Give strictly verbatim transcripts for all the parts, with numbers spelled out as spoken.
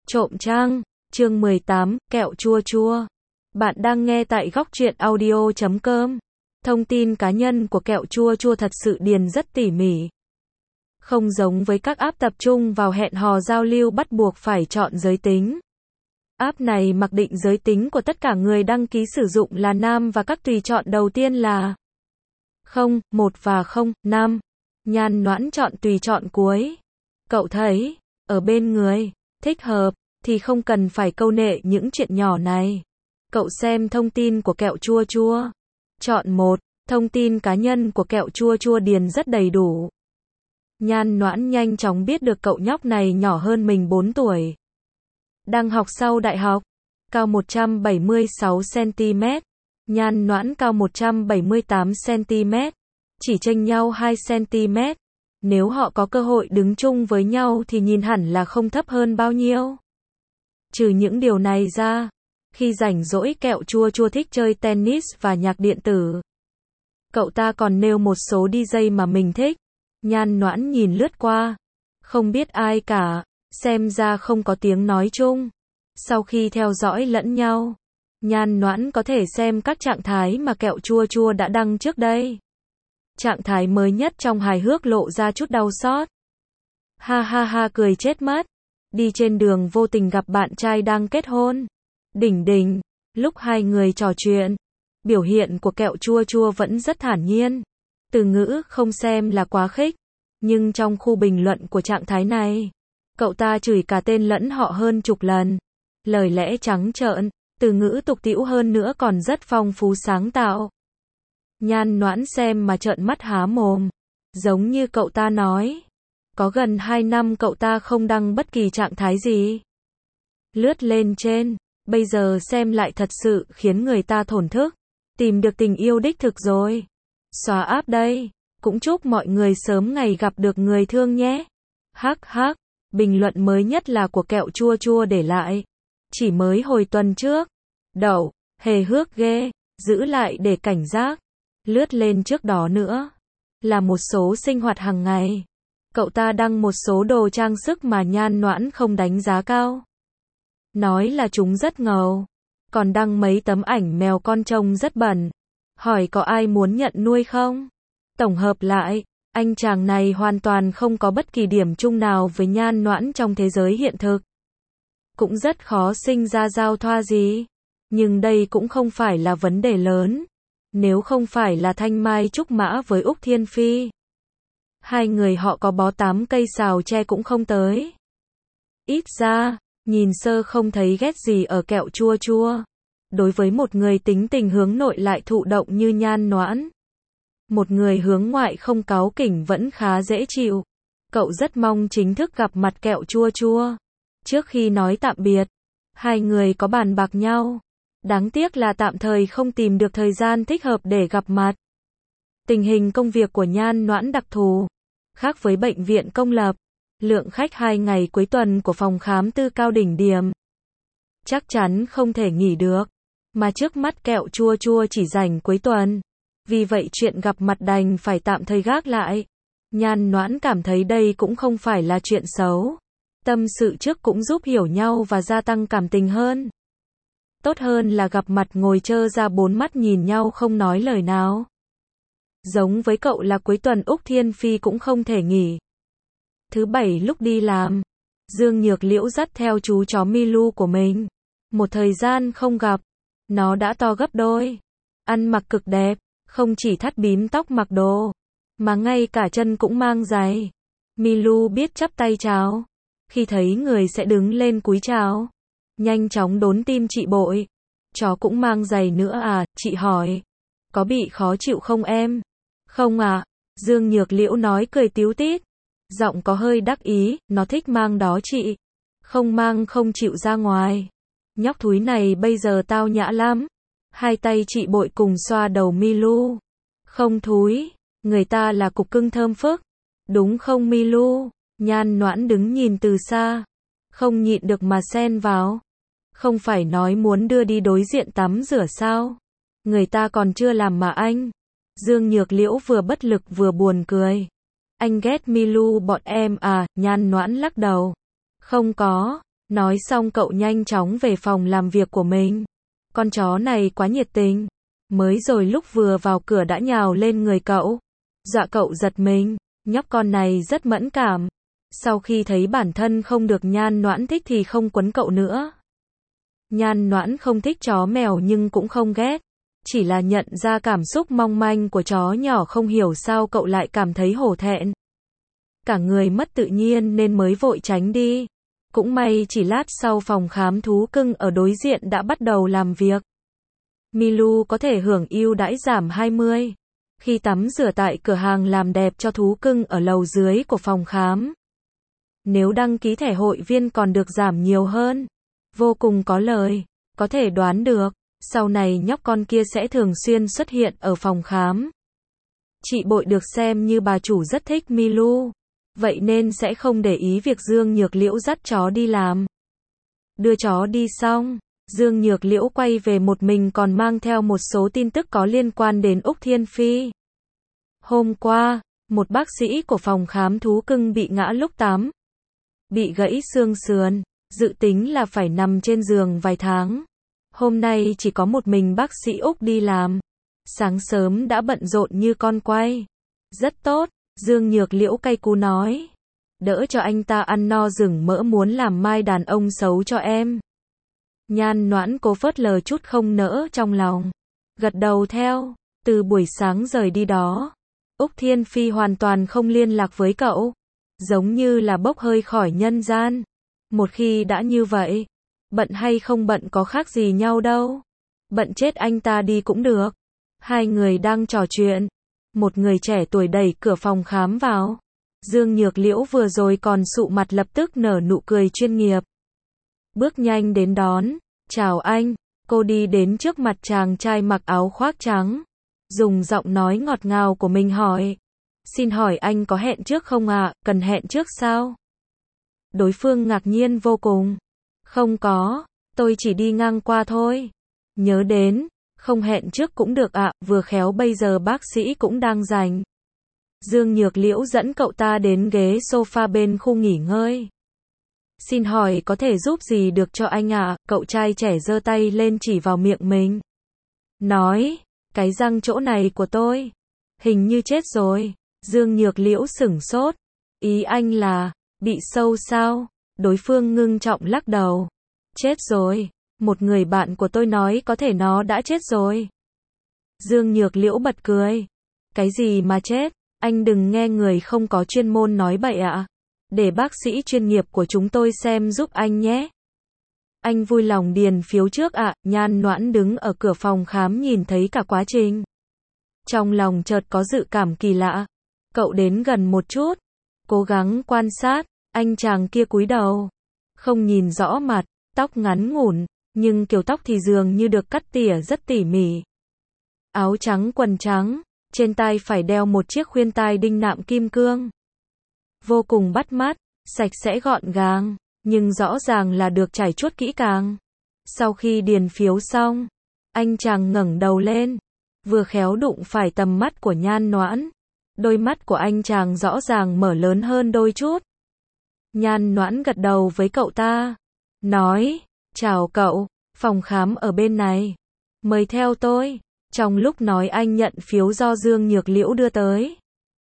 Trộm trang, chương mười tám, kẹo chua chua. Bạn đang nghe tại góc truyện audio chấm com. Thông tin cá nhân của kẹo chua chua thật sự điền rất tỉ mỉ. Không giống với các app tập trung vào hẹn hò giao lưu bắt buộc phải chọn giới tính. App này mặc định giới tính của tất cả người đăng ký sử dụng là nam và các tùy chọn đầu tiên là không, một và không, nam. Nhan Noãn chọn tùy chọn cuối. Cậu thấy, ở bên người thích hợp, thì không cần phải câu nệ những chuyện nhỏ này. Cậu xem thông tin của kẹo chua chua. Chọn một, thông tin cá nhân của kẹo chua chua điền rất đầy đủ. Nhan Noãn nhanh chóng biết được cậu nhóc này nhỏ hơn mình bốn tuổi. Đang học sau đại học, cao một trăm bảy mươi sáu xăng ti mét, Nhan Noãn cao một trăm bảy mươi tám xăng ti mét, chỉ chênh nhau hai xăng ti mét. Nếu họ có cơ hội đứng chung với nhau thì nhìn hẳn là không thấp hơn bao nhiêu. Trừ những điều này ra, khi rảnh rỗi kẹo chua chua thích chơi tennis và nhạc điện tử. Cậu ta còn nêu một số đi jây mà mình thích. Nhan Noãn nhìn lướt qua, không biết ai cả, xem ra không có tiếng nói chung. Sau khi theo dõi lẫn nhau, Nhan Noãn có thể xem các trạng thái mà kẹo chua chua đã đăng trước đây. Trạng thái mới nhất trong hài hước lộ ra chút đau xót. Ha ha ha cười chết mất. Đi trên đường vô tình gặp bạn trai đang kết hôn. Đỉnh đỉnh, lúc hai người trò chuyện, biểu hiện của kẹo chua chua vẫn rất thản nhiên. Từ ngữ không xem là quá khích, nhưng trong khu bình luận của trạng thái này, cậu ta chửi cả tên lẫn họ hơn chục lần. Lời lẽ trắng trợn, từ ngữ tục tĩu hơn nữa còn rất phong phú sáng tạo. Nhan Noãn xem mà trợn mắt há mồm. Giống như cậu ta nói, có gần hai năm cậu ta không đăng bất kỳ trạng thái gì. Lướt lên trên, bây giờ xem lại thật sự khiến người ta thổn thức. Tìm được tình yêu đích thực rồi. Xóa app đây. Cũng chúc mọi người sớm ngày gặp được người thương nhé. Hắc hắc. Bình luận mới nhất là của kẹo chua chua để lại. Chỉ mới hồi tuần trước. Đậu, hề hước ghê. Giữ lại để cảnh giác. Lướt lên trước đó nữa là một số sinh hoạt hàng ngày. Cậu ta đăng một số đồ trang sức mà Nhan Noãn không đánh giá cao. Nói là chúng rất ngầu. Còn đăng mấy tấm ảnh mèo con trông rất bẩn. Hỏi có ai muốn nhận nuôi không? Tổng hợp lại, anh chàng này hoàn toàn không có bất kỳ điểm chung nào với Nhan Noãn trong thế giới hiện thực. Cũng rất khó sinh ra giao thoa gì. Nhưng đây cũng không phải là vấn đề lớn. Nếu không phải là Thanh Mai Trúc Mã với Úc Thiên Phi, hai người họ có bó tám cây sào tre cũng không tới. Ít ra, nhìn sơ không thấy ghét gì ở kẹo chua chua. Đối với một người tính tình hướng nội lại thụ động như Nhan Noãn, một người hướng ngoại không cáu kỉnh vẫn khá dễ chịu. Cậu rất mong chính thức gặp mặt kẹo chua chua. Trước khi nói tạm biệt, hai người có bàn bạc nhau. Đáng tiếc là tạm thời không tìm được thời gian thích hợp để gặp mặt. Tình hình công việc của Nhan Noãn đặc thù, khác với bệnh viện công lập. Lượng khách hai ngày cuối tuần của phòng khám tư cao đỉnh điểm. Chắc chắn không thể nghỉ được. Mà trước mắt kẹo chua chua chỉ rảnh cuối tuần. Vì vậy chuyện gặp mặt đành phải tạm thời gác lại. Nhan Noãn cảm thấy đây cũng không phải là chuyện xấu. Tâm sự trước cũng giúp hiểu nhau và gia tăng cảm tình hơn. Tốt hơn là gặp mặt ngồi trơ ra bốn mắt nhìn nhau không nói lời nào. Giống với cậu là cuối tuần Úc Thiên Phi cũng không thể nghỉ. Thứ bảy lúc đi làm, Dương Nhược Liễu dắt theo chú chó Milu của mình. Một thời gian không gặp, nó đã to gấp đôi. Ăn mặc cực đẹp, không chỉ thắt bím tóc mặc đồ, mà ngay cả chân cũng mang giày. Milu biết chắp tay chào. Khi thấy người sẽ đứng lên cúi chào. Nhanh chóng đốn tim chị bội. Chó cũng mang giày nữa à, chị hỏi. Có bị khó chịu không em? Không à, Dương Nhược Liễu nói cười tíu tít. Giọng có hơi đắc ý, nó thích mang đó chị. Không mang không chịu ra ngoài. Nhóc thúi này bây giờ tao nhã lắm. Hai tay chị bội cùng xoa đầu Milu. Không thúi, người ta là cục cưng thơm phức. Đúng không Milu? Nhan Noãn đứng nhìn từ xa. Không nhịn được mà xen vào. Không phải nói muốn đưa đi đối diện tắm rửa sao? Người ta còn chưa làm mà anh. Dương Nhược Liễu vừa bất lực vừa buồn cười. Anh ghét Milu bọn em à? Nhan Noãn lắc đầu. Không có, Nói xong cậu nhanh chóng về phòng làm việc của mình. Con chó này quá nhiệt tình. Mới rồi lúc vừa vào cửa đã nhào lên người cậu. Dọa cậu giật mình. Nhóc con này rất mẫn cảm. Sau khi thấy bản thân không được Nhan Noãn thích thì không quấn cậu nữa. Nhan Noãn không thích chó mèo nhưng cũng không ghét. Chỉ là nhận ra cảm xúc mong manh của chó nhỏ, không hiểu sao cậu lại cảm thấy hổ thẹn. Cả người mất tự nhiên nên mới vội tránh đi. Cũng may chỉ lát sau phòng khám thú cưng ở đối diện đã bắt đầu làm việc. Milu có thể hưởng ưu đãi giảm hai mươi khi tắm rửa tại cửa hàng làm đẹp cho thú cưng ở lầu dưới của phòng khám. Nếu đăng ký thẻ hội viên còn được giảm nhiều hơn. Vô cùng có lời. Có thể đoán được, sau này nhóc con kia sẽ thường xuyên xuất hiện ở phòng khám. Chị Bội được xem như bà chủ rất thích Milu. Vậy nên sẽ không để ý việc Dương Nhược Liễu dắt chó đi làm. Đưa chó đi xong, Dương Nhược Liễu quay về một mình còn mang theo một số tin tức có liên quan đến Úc Thiên Phi. Hôm qua, một bác sĩ của phòng khám thú cưng bị ngã lúc tắm. Bị gãy xương sườn, dự tính là phải nằm trên giường vài tháng. Hôm nay chỉ có một mình bác sĩ Úc đi làm. Sáng sớm đã bận rộn như con quay. Rất tốt, Dương Nhược Liễu cay cú nói. Đỡ cho anh ta ăn no rừng mỡ, muốn làm mai đàn ông xấu cho em. Nhan Noãn cố phớt lờ chút không nỡ trong lòng. Gật đầu theo. Từ buổi sáng rời đi đó, Úc Thiên Phi hoàn toàn không liên lạc với cậu. Giống như là bốc hơi khỏi nhân gian. Một khi đã như vậy, bận hay không bận có khác gì nhau đâu. Bận chết anh ta đi cũng được. Hai người đang trò chuyện. Một người trẻ tuổi đẩy cửa phòng khám vào. Dương Nhược Liễu vừa rồi còn sụ mặt lập tức nở nụ cười chuyên nghiệp. Bước nhanh đến đón. Chào anh. Cô đi đến trước mặt chàng trai mặc áo khoác trắng. Dùng giọng nói ngọt ngào của mình hỏi. Xin hỏi anh có hẹn trước không ạ? À? Cần hẹn trước sao? Đối phương ngạc nhiên vô cùng. Không có, tôi chỉ đi ngang qua thôi. Nhớ đến, không hẹn trước cũng được ạ, à, vừa khéo bây giờ bác sĩ cũng đang rảnh. Dương Nhược Liễu dẫn cậu ta đến ghế sofa bên khu nghỉ ngơi. Xin hỏi có thể giúp gì được cho anh ạ? À? Cậu trai trẻ giơ tay lên chỉ vào miệng mình. Nói, cái răng chỗ này của tôi, hình như chết rồi. Dương Nhược Liễu sửng sốt. Ý anh là, bị sâu sao? Đối phương ngưng trọng lắc đầu. Chết rồi. Một người bạn của tôi nói có thể nó đã chết rồi. Dương Nhược Liễu bật cười. Cái gì mà chết? Anh đừng nghe người không có chuyên môn nói bậy ạ. À. Để bác sĩ chuyên nghiệp của chúng tôi xem giúp anh nhé. Anh vui lòng điền phiếu trước ạ. À. Nhan Noãn đứng ở cửa phòng khám nhìn thấy cả quá trình. Trong lòng chợt có dự cảm kỳ lạ. Cậu đến gần một chút. Cố gắng quan sát. Anh chàng kia cúi đầu. Không nhìn rõ mặt. Tóc ngắn ngủn. Nhưng kiểu tóc thì dường như được cắt tỉa rất tỉ mỉ. Áo trắng quần trắng. Trên tai phải đeo một chiếc khuyên tai đinh nạm kim cương. Vô cùng bắt mắt. Sạch sẽ gọn gàng. Nhưng rõ ràng là được trải chuốt kỹ càng. Sau khi điền phiếu xong, anh chàng ngẩng đầu lên. Vừa khéo đụng phải tầm mắt của Nhan Noãn. Đôi mắt của anh chàng rõ ràng mở lớn hơn đôi chút. Nhan Noãn gật đầu với cậu ta. Nói, chào cậu, phòng khám ở bên này. Mời theo tôi. Trong lúc nói anh nhận phiếu do Dương Nhược Liễu đưa tới.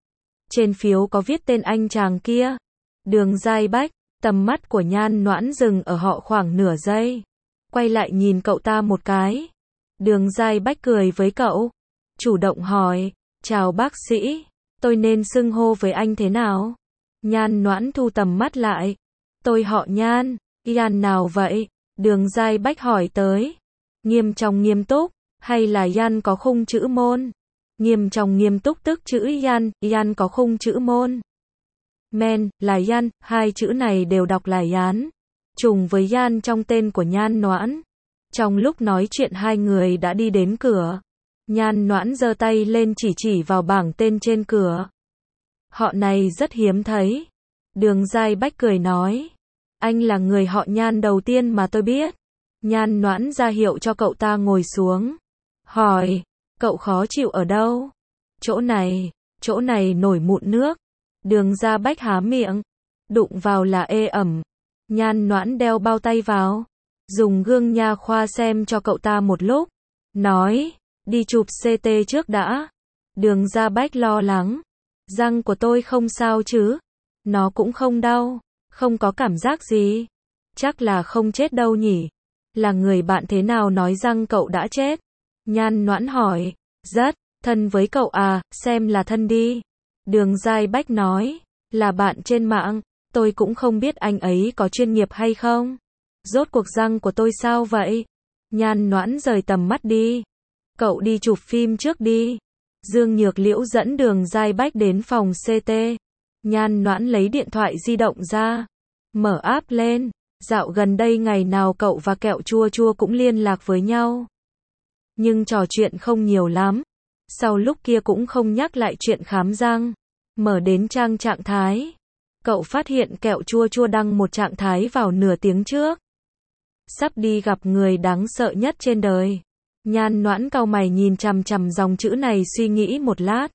Trên phiếu có viết tên anh chàng kia. Đường Giai Bách. Tầm mắt của Nhan Noãn dừng ở họ khoảng nửa giây. Quay lại nhìn cậu ta một cái. Đường Giai Bách cười với cậu. Chủ động hỏi, chào bác sĩ, tôi nên xưng hô với anh thế nào? Nhan Noãn thu tầm mắt lại. Tôi họ Nhan, Yan nào vậy? Đường Giai Bách hỏi tới. Nghiêm trong nghiêm túc, hay là Yan có khung chữ môn? Nghiêm trong nghiêm túc tức chữ Yan, Yan có khung chữ môn. Men, là Yan, hai chữ này đều đọc là Yán. Trùng với Yan trong tên của Nhan Noãn. Trong lúc nói chuyện hai người đã đi đến cửa. Nhan Noãn giơ tay lên chỉ chỉ vào bảng tên trên cửa. Họ này rất hiếm thấy. Đường Giai Bách cười nói. Anh là người họ Nhan đầu tiên mà tôi biết. Nhan Noãn ra hiệu cho cậu ta ngồi xuống. Hỏi, cậu khó chịu ở đâu? Chỗ này, chỗ này nổi mụn nước. Đường Gia Bách há miệng. Đụng vào là ê ẩm. Nhan Noãn đeo bao tay vào, dùng gương nha khoa xem cho cậu ta một lúc, nói, đi chụp xê tê trước đã. Đường Gia Bách lo lắng, răng của tôi không sao chứ? Nó cũng không đau, không có cảm giác gì. Chắc là không chết đâu nhỉ? Là người bạn thế nào nói răng cậu đã chết? Nhan Noãn hỏi, rất thân với cậu à, xem là thân đi. Đường Gia Bách nói, là bạn trên mạng, tôi cũng không biết anh ấy có chuyên nghiệp hay không. Rốt cuộc răng của tôi sao vậy? Nhan Noãn rời tầm mắt đi. Cậu đi chụp phim trước đi. Dương Nhược Liễu dẫn Đường Gia Bách đến phòng xê tê. Nhan Noãn lấy điện thoại di động ra, mở app lên. Dạo gần đây ngày nào cậu và Kẹo Chua Chua cũng liên lạc với nhau. Nhưng trò chuyện không nhiều lắm. Sau lúc kia cũng không nhắc lại chuyện khám răng. Mở đến trang trạng thái. Cậu phát hiện Kẹo Chua Chua đăng một trạng thái vào nửa tiếng trước. Sắp đi gặp người đáng sợ nhất trên đời. Nhan Noãn cau mày nhìn chằm chằm dòng chữ này suy nghĩ một lát.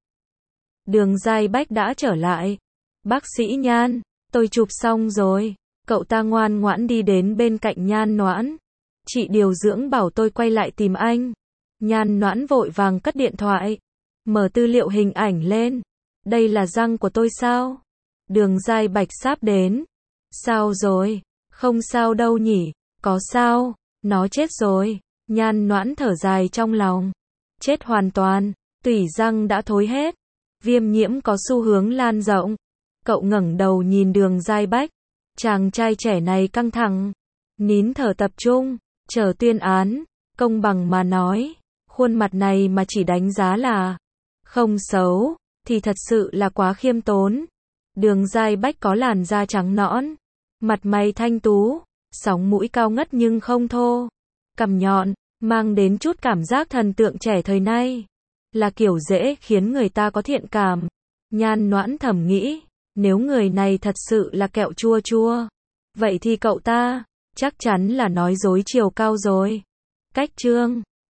Đường Gia Bách đã trở lại. Bác sĩ Nhan, tôi chụp xong rồi. Cậu ta ngoan ngoãn đi đến bên cạnh Nhan Noãn. Chị điều dưỡng bảo tôi quay lại tìm anh. Nhan Noãn vội vàng cất điện thoại. Mở tư liệu hình ảnh lên. Đây là răng của tôi sao? Đường Gia Bách sáp đến. Sao rồi? Không sao đâu nhỉ? Có sao? Nó chết rồi. Nhan Noãn thở dài trong lòng. Chết hoàn toàn. Tủy răng đã thối hết. Viêm nhiễm có xu hướng lan rộng. Cậu ngẩng đầu nhìn Đường Gia Bách. Chàng trai trẻ này căng thẳng. Nín thở tập trung. Chờ tuyên án. Công bằng mà nói. Khuôn mặt này mà chỉ đánh giá là không xấu. Thì thật sự là quá khiêm tốn. Đường Gia Bách có làn da trắng nõn. Mặt mày thanh tú. Sóng mũi cao ngất nhưng không thô. Cằm nhọn. Mang đến chút cảm giác thần tượng trẻ thời nay. Là kiểu dễ khiến người ta có thiện cảm. Nhan Noãn thầm nghĩ. Nếu người này thật sự là Kẹo Chua Chua. Vậy thì cậu ta chắc chắn là nói dối chiều cao rồi. Cách chương